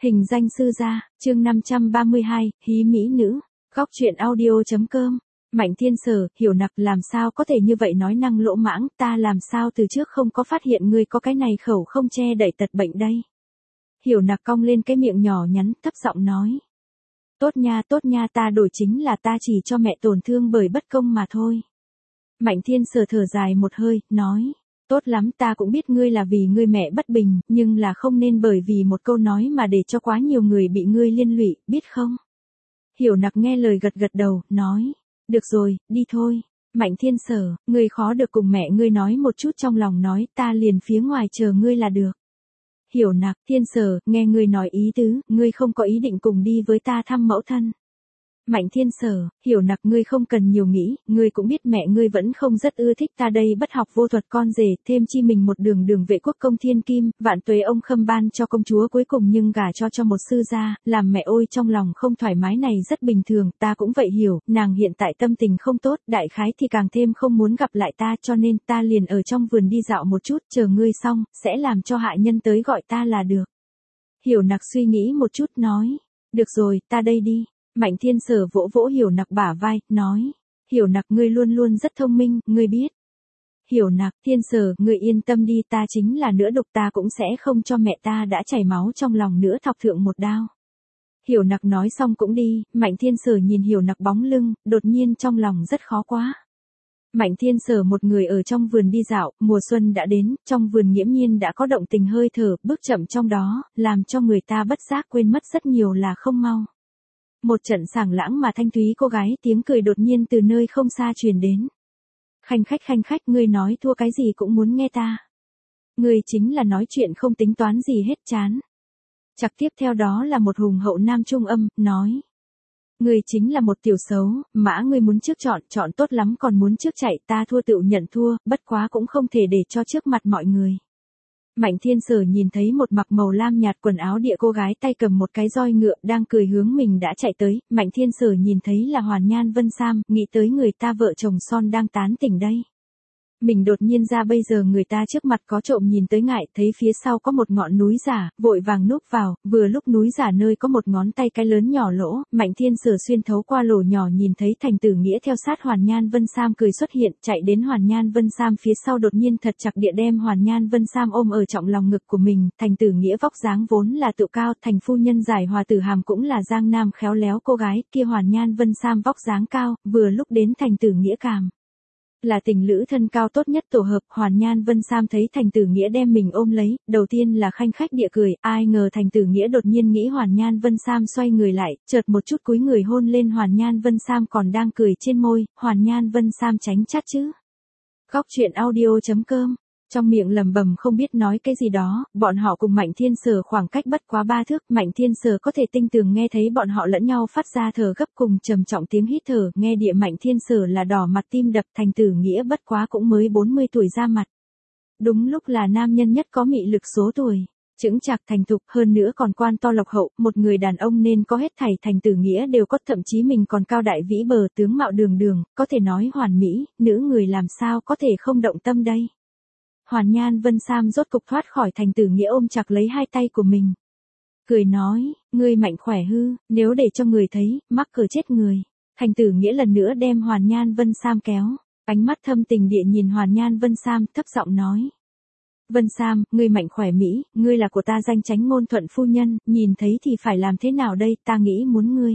Hình danh sư gia, chương 532, hí mỹ nữ, góc truyện audio.com. Mạnh Thiên Sở, Hiểu Nặc làm sao có thể như vậy nói năng lỗ mãng, ta làm sao từ trước không có phát hiện ngươi có cái này khẩu không che đậy tật bệnh đây. Hiểu Nặc cong lên cái miệng nhỏ nhắn, thấp giọng nói. Tốt nha, ta đổi chính là ta chỉ cho mẹ tổn thương bởi bất công mà thôi. Mạnh Thiên Sở thở dài một hơi, nói. Tốt lắm, ta cũng biết ngươi là vì ngươi mẹ bất bình, nhưng là không nên bởi vì một câu nói mà để cho quá nhiều người bị ngươi liên lụy, biết không? Hiểu Nặc nghe lời gật gật đầu, nói. Được rồi, đi thôi. Mạnh Thiên Sở, ngươi khó được cùng mẹ ngươi nói một chút trong lòng nói, ta liền phía ngoài chờ ngươi là được. Hiểu Nặc, Thiên Sở, nghe ngươi nói ý tứ, ngươi không có ý định cùng đi với ta thăm mẫu thân. Mạnh Thiên Sở, Hiểu Nặc, ngươi không cần nhiều nghĩ, ngươi cũng biết mẹ ngươi vẫn không rất ưa thích ta đây bất học vô thuật con rể, thêm chi mình một đường vệ quốc công thiên kim, vạn tuế ông khâm ban cho công chúa cuối cùng nhưng gả cho một sư gia, làm mẹ ôi trong lòng không thoải mái này rất bình thường, ta cũng vậy hiểu, nàng hiện tại tâm tình không tốt, đại khái thì càng thêm không muốn gặp lại ta cho nên ta liền ở trong vườn đi dạo một chút, chờ ngươi xong, sẽ làm cho hạ nhân tới gọi ta là được. Hiểu Nặc suy nghĩ một chút nói, được rồi, ta đây đi. Mạnh Thiên Sở vỗ vỗ Hiểu Nặc bả vai, nói. Hiểu Nặc, ngươi luôn luôn rất thông minh, ngươi biết. Hiểu Nặc, Thiên Sở, ngươi yên tâm đi, ta chính là nữa độc ta cũng sẽ không cho mẹ ta đã chảy máu trong lòng nữa thọc thượng một đao. Hiểu Nặc nói xong cũng đi, Mạnh Thiên Sở nhìn Hiểu Nặc bóng lưng, đột nhiên trong lòng rất khó quá. Mạnh Thiên Sở một người ở trong vườn đi dạo, mùa xuân đã đến, trong vườn nghiễm nhiên đã có động tình hơi thở, bước chậm trong đó, làm cho người ta bất giác quên mất rất nhiều là không mau. Một trận sảng lãng mà thanh thúy cô gái tiếng cười đột nhiên từ nơi không xa truyền đến. Khanh khách, ngươi nói thua cái gì cũng muốn nghe ta. Ngươi chính là nói chuyện không tính toán gì hết chán. Chặt tiếp theo đó là một hùng hậu nam trung âm, nói. Ngươi chính là một tiểu xấu, mã ngươi muốn trước chọn tốt lắm còn muốn trước chạy, ta thua tựu nhận thua, bất quá cũng không thể để cho trước mặt mọi người. Mạnh Thiên Sở nhìn thấy một mặc màu lam nhạt quần áo địa cô gái tay cầm một cái roi ngựa đang cười hướng mình đã chạy tới, Mạnh Thiên Sở nhìn thấy là Hoàn Nhan Vân Sam, nghĩ tới người ta vợ chồng son đang tán tỉnh đây. Mình đột nhiên ra bây giờ người ta trước mặt có trộm nhìn tới ngại, thấy phía sau có một ngọn núi giả, vội vàng núp vào, vừa lúc núi giả nơi có một ngón tay cái lớn nhỏ lỗ, Mạnh Thiên Sở xuyên thấu qua lỗ nhỏ nhìn thấy Thành Tử Nghĩa theo sát Hoàn Nhan Vân Sam cười xuất hiện, chạy đến Hoàn Nhan Vân Sam phía sau đột nhiên thật chặt địa đem Hoàn Nhan Vân Sam ôm ở trong lòng ngực của mình, Thành Tử Nghĩa vóc dáng vốn là tự cao, thành phu nhân giải hòa tử hàm cũng là giang nam khéo léo cô gái, kia Hoàn Nhan Vân Sam vóc dáng cao, vừa lúc đến Thành Tử Nghĩa cảm. Là tình lữ thân cao tốt nhất tổ hợp, Hoàn Nhan Vân Sam thấy Thành Tử Nghĩa đem mình ôm lấy, đầu tiên là khanh khách địa cười, ai ngờ Thành Tử Nghĩa đột nhiên nghĩ Hoàn Nhan Vân Sam xoay người lại, chợt một chút cúi người hôn lên Hoàn Nhan Vân Sam còn đang cười trên môi, Hoàn Nhan Vân Sam tránh chát chứ. Góc truyện audio.com. Trong miệng lẩm bẩm không biết nói cái gì đó, bọn họ cùng Mạnh Thiên Sở khoảng cách bất quá 3 thước, Mạnh Thiên Sở có thể tinh tường nghe thấy bọn họ lẫn nhau phát ra thở gấp cùng trầm trọng tiếng hít thở, nghe địa Mạnh Thiên Sở là đỏ mặt tim đập, Thành Tử Nghĩa bất quá cũng mới 40 tuổi ra mặt. Đúng lúc là nam nhân nhất có mị lực số tuổi, chững chạc thành thục, hơn nữa còn quan to lộc hậu, một người đàn ông nên có hết thảy Thành Tử Nghĩa đều có, thậm chí mình còn cao đại vĩ bờ tướng mạo đường, có thể nói hoàn mỹ, nữ người làm sao có thể không động tâm đây. Hoàn Nhan Vân Sam rốt cục thoát khỏi Thành Tử Nghĩa ôm chặt lấy hai tay của mình. Cười nói, ngươi mạnh khỏe hư, nếu để cho người thấy, mắc cỡ chết người. Thành Tử Nghĩa lần nữa đem Hoàn Nhan Vân Sam kéo, ánh mắt thâm tình địa nhìn Hoàn Nhan Vân Sam thấp giọng nói. Vân Sam, ngươi mạnh khỏe Mỹ, ngươi là của ta danh chánh ngôn thuận phu nhân, nhìn thấy thì phải làm thế nào đây, ta nghĩ muốn ngươi.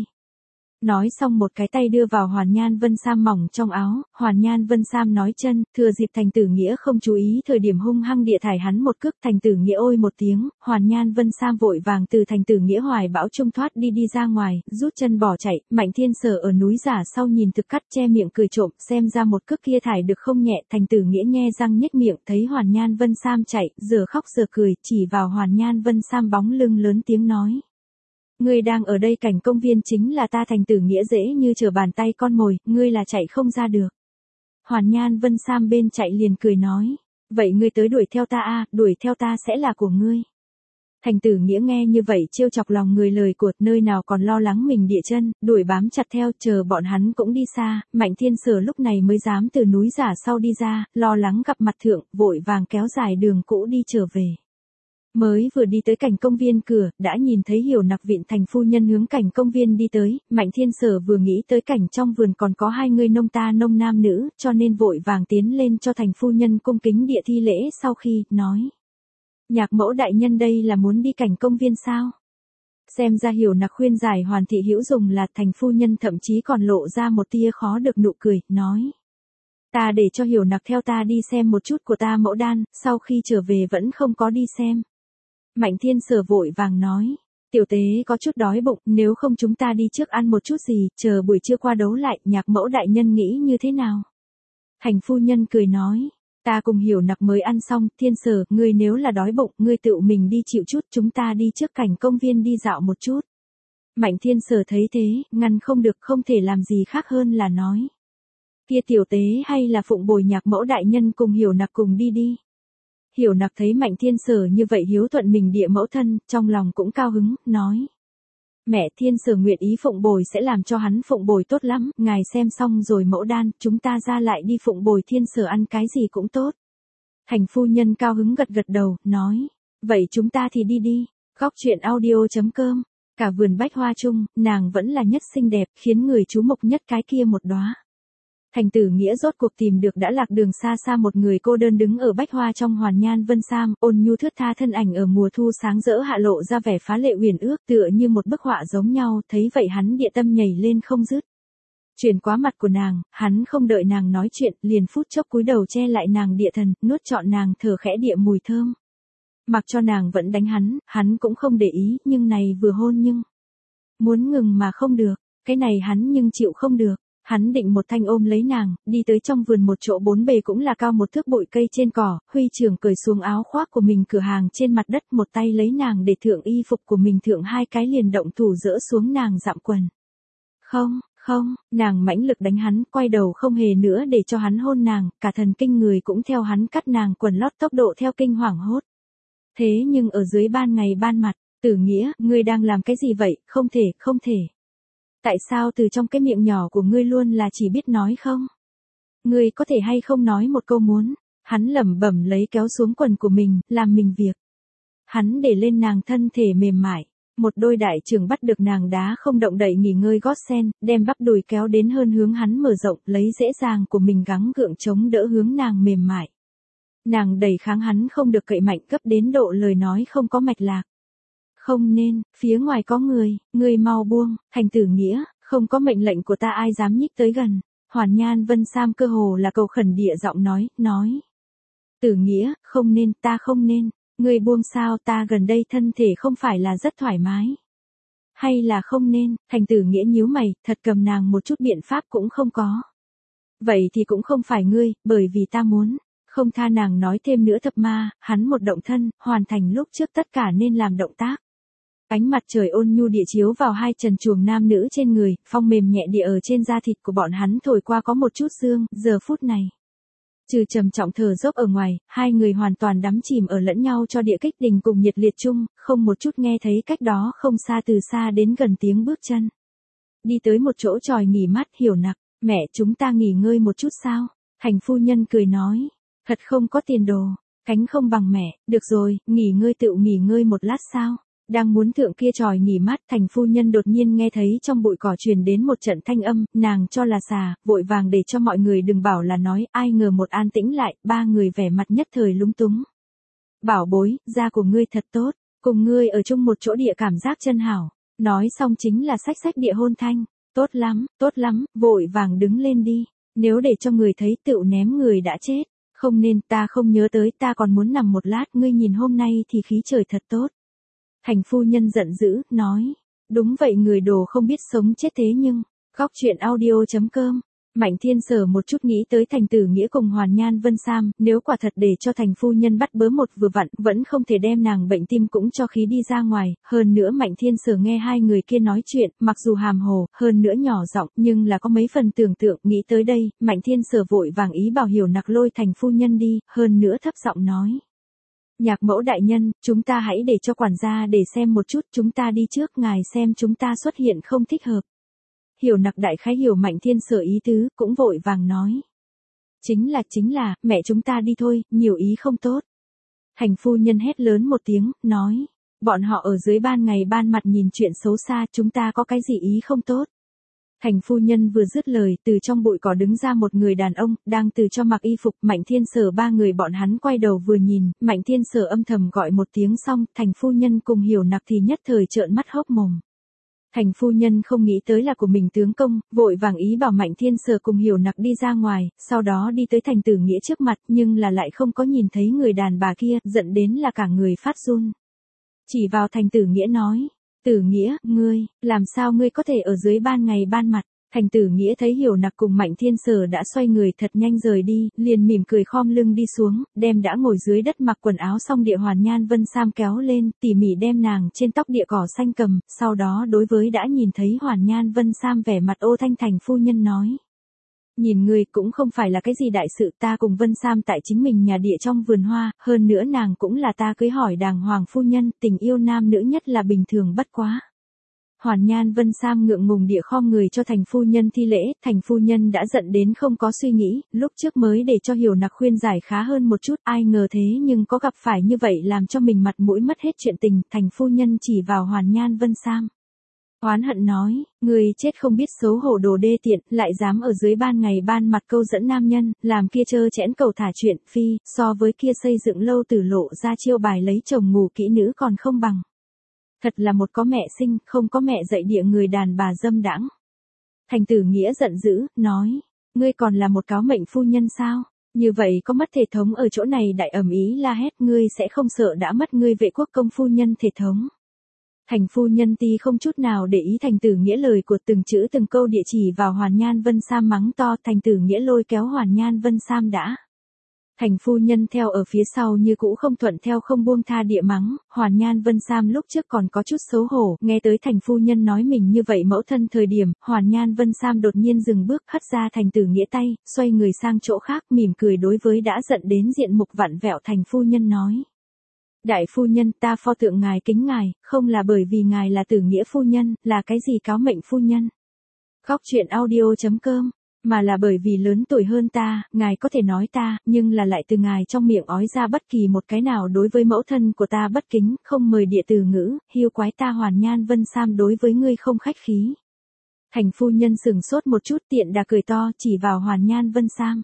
Nói xong một cái tay đưa vào Hoàn Nhan Vân Sam mỏng trong áo, Hoàn Nhan Vân Sam nói chân, thừa dịp Thành Tử Nghĩa không chú ý thời điểm hung hăng địa thải hắn một cước, Thành Tử Nghĩa ôi một tiếng, Hoàn Nhan Vân Sam vội vàng từ Thành Tử Nghĩa hoài bão trung thoát đi ra ngoài, rút chân bỏ chạy, Mạnh Thiên Sở ở núi giả sau nhìn thực cắt che miệng cười trộm, xem ra một cước kia thải được không nhẹ, Thành Tử Nghĩa nhe răng nhếch miệng, thấy Hoàn Nhan Vân Sam chạy, giờ khóc giờ cười, chỉ vào Hoàn Nhan Vân Sam bóng lưng lớn tiếng nói. Ngươi đang ở đây cảnh công viên chính là ta Thành Tử Nghĩa dễ như trở bàn tay con mồi, ngươi là chạy không ra được. Hoàn Nhan Vân Sam bên chạy liền cười nói, vậy ngươi tới đuổi theo ta à, đuổi theo ta sẽ là của ngươi. Thành Tử Nghĩa nghe như vậy trêu chọc lòng người lời của, nơi nào còn lo lắng mình địa chân, đuổi bám chặt theo, chờ bọn hắn cũng đi xa, Mạnh Thiên Sở lúc này mới dám từ núi giả sau đi ra, lo lắng gặp mặt thượng, vội vàng kéo dài đường cũ đi trở về. Mới vừa đi tới cảnh công viên cửa, đã nhìn thấy Hiểu Nặc vịn thành phu nhân hướng cảnh công viên đi tới, Mạnh Thiên Sở vừa nghĩ tới cảnh trong vườn còn có hai người nông ta nông nam nữ, cho nên vội vàng tiến lên cho thành phu nhân cung kính địa thi lễ sau khi, nói. Nhạc mẫu đại nhân đây là muốn đi cảnh công viên sao? Xem ra Hiểu Nặc khuyên giải Hoàn Thị Hữu dùng là thành phu nhân thậm chí còn lộ ra một tia khó được nụ cười, nói. Ta để cho Hiểu Nặc theo ta đi xem một chút của ta mẫu đan, sau khi trở về vẫn không có đi xem. Mạnh Thiên Sở vội vàng nói, tiểu tế có chút đói bụng, nếu không chúng ta đi trước ăn một chút gì, chờ buổi trưa qua đấu lại, nhạc mẫu đại nhân nghĩ như thế nào? Thành phu nhân cười nói, ta cùng Hiểu Nặc mới ăn xong, Thiên Sở, ngươi nếu là đói bụng, ngươi tự mình đi chịu chút, chúng ta đi trước cảnh công viên đi dạo một chút. Mạnh Thiên Sở thấy thế, ngăn không được, không thể làm gì khác hơn là nói. Kia tiểu tế hay là phụng bồi nhạc mẫu đại nhân cùng Hiểu Nặc cùng đi đi. Hiểu Nặc thấy Mạnh Thiên Sở như vậy hiếu thuận mình địa mẫu thân, trong lòng cũng cao hứng, nói. Mẹ Thiên Sở nguyện ý phụng bồi sẽ làm cho hắn phụng bồi tốt lắm, ngài xem xong rồi mẫu đan, chúng ta ra lại đi phụng bồi Thiên Sở ăn cái gì cũng tốt. Thành phu nhân cao hứng gật gật đầu, nói. Vậy chúng ta thì đi đi. Góc truyện audio.com. Cả vườn bách hoa chung, nàng vẫn là nhất xinh đẹp, khiến người chú mục nhất cái kia một đóa. Thành Tử Nghĩa rốt cuộc tìm được đã lạc đường xa xa một người cô đơn đứng ở bách hoa trong hoàn nhan vân sam, ôn nhu thướt tha thân ảnh ở mùa thu sáng rỡ hạ lộ ra vẻ phá lệ uyển ước, tựa như một bức họa giống nhau, thấy vậy hắn địa tâm nhảy lên không dứt. Chuyển qua mặt của nàng, hắn không đợi nàng nói chuyện, liền phút chốc cúi đầu che lại nàng địa thần, nuốt trọn nàng thở khẽ địa mùi thơm. Mặc cho nàng vẫn đánh hắn cũng không để ý, nhưng này vừa hôn nhưng muốn ngừng mà không được, cái này hắn nhưng chịu không được. Hắn định một thanh ôm lấy nàng, đi tới trong vườn một chỗ bốn bề cũng là cao một thước bụi cây trên cỏ, Huy trưởng cởi xuống áo khoác của mình cửa hàng trên mặt đất, một tay lấy nàng để thượng y phục của mình thượng hai cái liền động thủ dỡ xuống nàng dặm quần. Không, nàng mãnh lực đánh hắn, quay đầu không hề nữa để cho hắn hôn nàng, cả thần kinh người cũng theo hắn cắt nàng quần lót tốc độ theo kinh hoảng hốt. Thế nhưng ở dưới ban ngày ban mặt, Tử Nghĩa, ngươi đang làm cái gì vậy, không thể. Tại sao từ trong cái miệng nhỏ của ngươi luôn là chỉ biết nói không? Ngươi có thể hay không nói một câu muốn? Hắn lẩm bẩm lấy kéo xuống quần của mình, làm mình việc. Hắn để lên nàng thân thể mềm mại. Một đôi đại trưởng bắt được nàng đá không động đậy nghỉ ngơi gót sen, đem bắp đùi kéo đến hơn hướng hắn mở rộng, lấy dễ dàng của mình gắng gượng chống đỡ hướng nàng mềm mại. Nàng đẩy kháng hắn không được cậy mạnh cấp đến độ lời nói không có mạch lạc. Không nên, phía ngoài có người mau buông, Thành Tử Nghĩa, không có mệnh lệnh của ta ai dám nhích tới gần. Hoàn nhan vân sam cơ hồ là cầu khẩn địa giọng nói. Tử Nghĩa, ta không nên, ngươi buông sao, ta gần đây thân thể không phải là rất thoải mái. Hay là không nên, Thành Tử Nghĩa nhíu mày, thật cầm nàng một chút biện pháp cũng không có. Vậy thì cũng không phải ngươi, bởi vì ta muốn. Không tha nàng nói thêm nữa thập ma, hắn một động thân, hoàn thành lúc trước tất cả nên làm động tác. Ánh mặt trời ôn nhu địa chiếu vào hai trần truồng nam nữ trên người, phong mềm nhẹ địa ở trên da thịt của bọn hắn thổi qua có một chút sương, giờ phút này. Trừ trầm trọng thở dốc ở ngoài, hai người hoàn toàn đắm chìm ở lẫn nhau cho địa kích tình cùng nhiệt liệt chung, không một chút nghe thấy cách đó không xa từ xa đến gần tiếng bước chân. Đi tới một chỗ tròi nghỉ mát, Hiểu Nặc, mẹ chúng ta nghỉ ngơi một chút sao? Thành phu nhân cười nói, thật không có tiền đồ, cánh không bằng mẹ, được rồi, nghỉ ngơi một lát sao? Đang muốn thượng kia tròi nghỉ mát, Thành phu nhân đột nhiên nghe thấy trong bụi cỏ truyền đến một trận thanh âm, nàng cho là xà, vội vàng để cho mọi người đừng bảo là nói, ai ngờ một an tĩnh lại, ba người vẻ mặt nhất thời lúng túng. Bảo bối, da của ngươi thật tốt, cùng ngươi ở chung một chỗ địa cảm giác chân hảo, nói xong chính là xách địa hôn thanh, tốt lắm, vội vàng đứng lên đi, nếu để cho người thấy tựu ném người đã chết, không nên, ta không nhớ tới, ta còn muốn nằm một lát, ngươi nhìn hôm nay thì khí trời thật tốt. Thành phu nhân giận dữ, nói, đúng vậy người đồ không biết sống chết thế nhưng, góc truyện audio.com, Mạnh Thiên Sở một chút nghĩ tới Thành Tử Nghĩa cùng Hoàn Nhan Vân Sam, nếu quả thật để cho thành phu nhân bắt bớ một vừa vặn, vẫn không thể đem nàng bệnh tim cũng cho khí đi ra ngoài, hơn nữa Mạnh Thiên Sở nghe hai người kia nói chuyện, mặc dù hàm hồ, hơn nữa nhỏ giọng, nhưng là có mấy phần tưởng tượng, nghĩ tới đây, Mạnh Thiên Sở vội vàng ý bảo Hiểu Nặc lôi thành phu nhân đi, hơn nữa thấp giọng nói. Nhạc mẫu đại nhân, chúng ta hãy để cho quản gia để xem một chút, chúng ta đi trước, ngài xem chúng ta xuất hiện không thích hợp. Hiểu Nặc đại khái hiểu Mạnh Thiên Sở ý tứ, cũng vội vàng nói. Chính là, mẹ chúng ta đi thôi, nhiều ý không tốt. Thành phu nhân hét lớn một tiếng, nói. Bọn họ ở dưới ban ngày ban mặt nhìn chuyện xấu xa, chúng ta có cái gì ý không tốt. Thành phu nhân vừa dứt lời, từ trong bụi cỏ đứng ra một người đàn ông, đang từ cho mặc y phục. Mạnh Thiên Sở ba người bọn hắn quay đầu vừa nhìn, Mạnh Thiên Sở âm thầm gọi một tiếng xong, thành phu nhân cùng Hiểu Nặc thì nhất thời trợn mắt hốc mồm. Thành phu nhân không nghĩ tới là của mình tướng công, vội vàng ý bảo Mạnh Thiên Sở cùng Hiểu Nặc đi ra ngoài, sau đó đi tới Thành Tử Nghĩa trước mặt, nhưng là lại không có nhìn thấy người đàn bà kia, giận đến là cả người phát run. Chỉ vào Thành Tử Nghĩa nói, Tử Nghĩa, ngươi, làm sao ngươi có thể ở dưới ban ngày ban mặt. Thành Tử Nghĩa thấy Hiểu Nặc cùng Mạnh Thiên Sở đã xoay người thật nhanh rời đi, liền mỉm cười khom lưng đi xuống, đem đã ngồi dưới đất mặc quần áo xong địa Hoàn Nhan Vân Sam kéo lên, tỉ mỉ đem nàng trên tóc địa cỏ xanh cầm, sau đó đối với đã nhìn thấy Hoàn Nhan Vân Sam vẻ mặt ô thanh thành phu nhân nói. Nhìn ngươi cũng không phải là cái gì đại sự, ta cùng Vân Sam tại chính mình nhà địa trong vườn hoa, hơn nữa nàng cũng là ta cưới hỏi đàng hoàng phu nhân, tình yêu nam nữ nhất là bình thường bất quá. Hoàn Nhan Vân Sam ngượng ngùng địa khom người cho thành phu nhân thi lễ, thành phu nhân đã giận đến không có suy nghĩ, lúc trước mới để cho Hiểu Nặc khuyên giải khá hơn một chút, ai ngờ thế nhưng có gặp phải như vậy làm cho mình mặt mũi mất hết chuyện tình, thành phu nhân chỉ vào Hoàn Nhan Vân Sam. Oán hận nói, người chết không biết xấu hổ đồ đê tiện, lại dám ở dưới ban ngày ban mặt câu dẫn nam nhân, làm kia trơ chẽn cầu thả chuyện, phi, so với kia xây dựng lâu tử lộ ra chiêu bài lấy chồng ngủ kỹ nữ còn không bằng. Thật là một có mẹ sinh, không có mẹ dạy địa người đàn bà dâm đãng. Thành Tử Nghĩa giận dữ, nói, ngươi còn là một cáo mệnh phu nhân sao? Như vậy có mất thể thống ở chỗ này đại ầm ý la hét, ngươi sẽ không sợ đã mất ngươi vệ quốc công phu nhân thể thống. Thành phu nhân ti không chút nào để ý Thành Tử Nghĩa lời của từng chữ từng câu địa chỉ vào Hoàn Nhan Vân Sam mắng to, Thành Tử Nghĩa lôi kéo Hoàn Nhan Vân Sam đã. Thành phu nhân theo ở phía sau như cũ không thuận theo không buông tha địa mắng, Hoàn Nhan Vân Sam lúc trước còn có chút xấu hổ, nghe tới thành phu nhân nói mình như vậy mẫu thân thời điểm, Hoàn Nhan Vân Sam đột nhiên dừng bước hất ra Thành Tử Nghĩa tay, xoay người sang chỗ khác mỉm cười đối với đã giận đến diện mục vặn vẹo thành phu nhân nói. Đại phu nhân ta pho tượng ngài kính ngài, không là bởi vì ngài là Tử Nghĩa phu nhân, là cái gì cáo mệnh phu nhân. Khóc chuyện audio.com mà là bởi vì lớn tuổi hơn ta, ngài có thể nói ta, nhưng là lại từ ngài trong miệng ói ra bất kỳ một cái nào đối với mẫu thân của ta bất kính, không mời địa từ ngữ, hiu quái ta Hoàn Nhan Vân Sam đối với ngươi không khách khí. Thành phu nhân sừng sốt một chút tiện đà cười to chỉ vào Hoàn Nhan Vân Sam.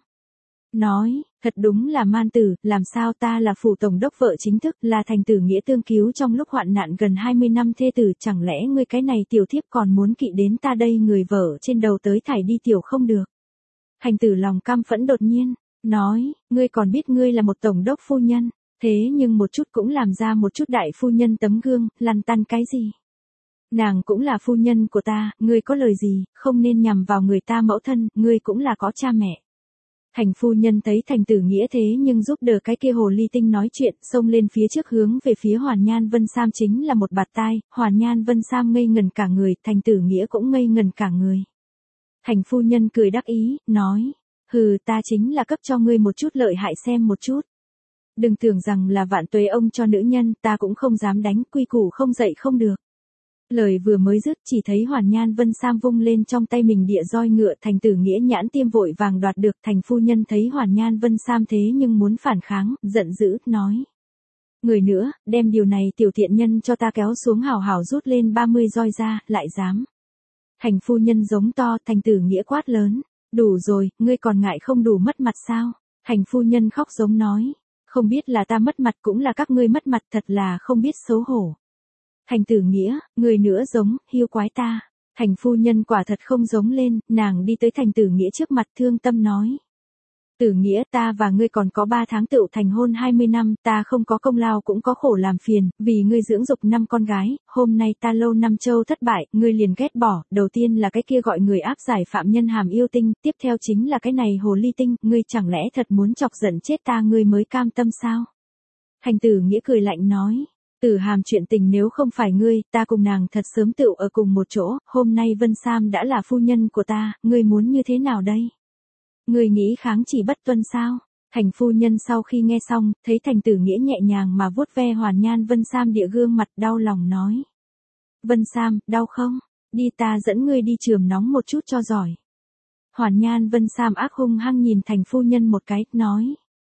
Nói, thật đúng là man tử, làm sao ta là phủ tổng đốc vợ chính thức, là Thành Tử Nghĩa tương cứu trong lúc hoạn nạn gần 20 năm thê tử, chẳng lẽ ngươi cái này tiểu thiếp còn muốn kỵ đến ta đây người vợ trên đầu tới thải đi tiểu không được. Thành tử lòng căm phẫn đột nhiên, nói, ngươi còn biết ngươi là một tổng đốc phu nhân, thế nhưng một chút cũng làm ra một chút đại phu nhân tấm gương, lăn tăn cái gì. Nàng cũng là phu nhân của ta, ngươi có lời gì, không nên nhằm vào người ta mẫu thân, ngươi cũng là có cha mẹ. Thành phu nhân thấy Thành Tử Nghĩa thế nhưng giúp đỡ cái kia hồ ly tinh nói chuyện, xông lên phía trước hướng về phía Hoàn Nhan Vân Sam chính là một bạt tai, Hoàn Nhan Vân Sam ngây ngần cả người, Thành Tử Nghĩa cũng ngây ngần cả người. Thành phu nhân cười đắc ý, nói, hừ ta chính là cấp cho ngươi một chút lợi hại xem một chút. Đừng tưởng rằng là vạn tuế ông cho nữ nhân, ta cũng không dám đánh, quy củ không dạy không được. Lời vừa mới dứt chỉ thấy Hoàn Nhan Vân Sam vung lên trong tay mình địa roi ngựa, Thành Tử Nghĩa nhãn tiêm vội vàng đoạt được, thành phu nhân thấy Hoàn Nhan Vân Sam thế nhưng muốn phản kháng, giận dữ, nói. Người nữa, đem điều này tiểu thiện nhân cho ta kéo xuống hào hào rút lên 30 roi ra, lại dám. Thành phu nhân giống to, Thành Tử Nghĩa quát lớn, đủ rồi, ngươi còn ngại không đủ mất mặt sao? Thành phu nhân khóc giống nói, không biết là ta mất mặt cũng là các ngươi mất mặt, thật là không biết xấu hổ. Thành Tử Nghĩa, người nữa giống, hiu quái ta. Thành phu nhân quả thật không giống lên, nàng đi tới Thành Tử Nghĩa trước mặt thương tâm nói. Tử Nghĩa ta và ngươi còn có 3 tháng tựu thành hôn 20 năm, ta không có công lao cũng có khổ làm phiền, vì ngươi dưỡng dục 5 con gái, hôm nay ta lâu năm châu thất bại, ngươi liền ghét bỏ, đầu tiên là cái kia gọi người áp giải phạm nhân hàm yêu tinh, tiếp theo chính là cái này hồ ly tinh, ngươi chẳng lẽ thật muốn chọc giận chết ta ngươi mới cam tâm sao? Thành Tử Nghĩa cười lạnh nói. Tử Hàm chuyện tình nếu không phải ngươi, ta cùng nàng thật sớm tựu ở cùng một chỗ, hôm nay Vân Sam đã là phu nhân của ta, ngươi muốn như thế nào đây? Ngươi nghĩ kháng chỉ bất tuân sao? Thành phu nhân sau khi nghe xong, thấy Thành Tử Nghĩa nhẹ nhàng mà vuốt ve Hoàn Nhan Vân Sam địa gương mặt đau lòng nói. Vân Sam, đau không? Đi ta dẫn ngươi đi chườm nóng một chút cho giỏi. Hoàn Nhan Vân Sam ác hung hăng nhìn Thành phu nhân một cái, nói.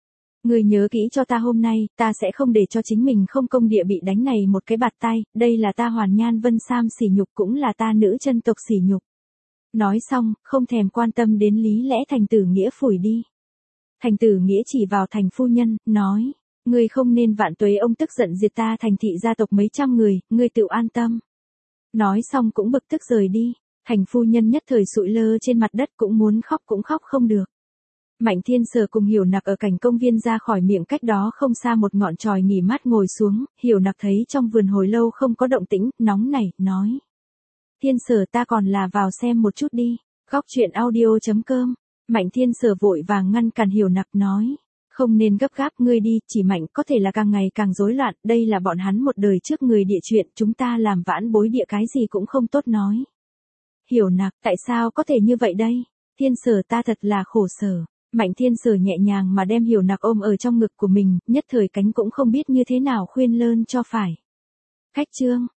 Ngươi nhớ kỹ cho ta hôm nay, ta sẽ không để cho chính mình không công địa bị đánh này một cái bạt tay, đây là ta Hoàn Nhan Vân Sam sỉ nhục cũng là ta nữ chân tộc sỉ nhục. Nói xong, không thèm quan tâm đến lý lẽ Thành Tử Nghĩa phủi đi. Thành Tử Nghĩa chỉ vào Thành phu nhân, nói, ngươi không nên vạn tuế ông tức giận diệt ta Thành thị gia tộc mấy trăm người, ngươi tự an tâm. Nói xong cũng bực tức rời đi, Thành phu nhân nhất thời sụi lơ trên mặt đất cũng muốn khóc cũng khóc không được. Mạnh Thiên Sở cùng Hiểu Nặc ở cảnh công viên ra khỏi miệng cách đó không xa một ngọn chòi nghỉ mát ngồi xuống, Hiểu Nặc thấy trong vườn hồi lâu không có động tĩnh, nóng nảy, nói. Thiên Sở ta còn là vào xem một chút đi, góc chuyện audio.com. Mạnh Thiên Sở vội vàng ngăn cản Hiểu Nặc nói. Không nên gấp gáp ngươi đi, chỉ Mạnh có thể là càng ngày càng rối loạn, đây là bọn hắn một đời trước người địa chuyện, chúng ta làm vãn bối địa cái gì cũng không tốt nói. Hiểu Nặc, tại sao có thể như vậy đây? Thiên Sở ta thật là khổ sở. Mạnh Thiên Sở nhẹ nhàng mà đem Hiểu Nặc ôm ở trong ngực của mình, nhất thời cánh cũng không biết như thế nào khuyên lơn cho phải. Khách chương.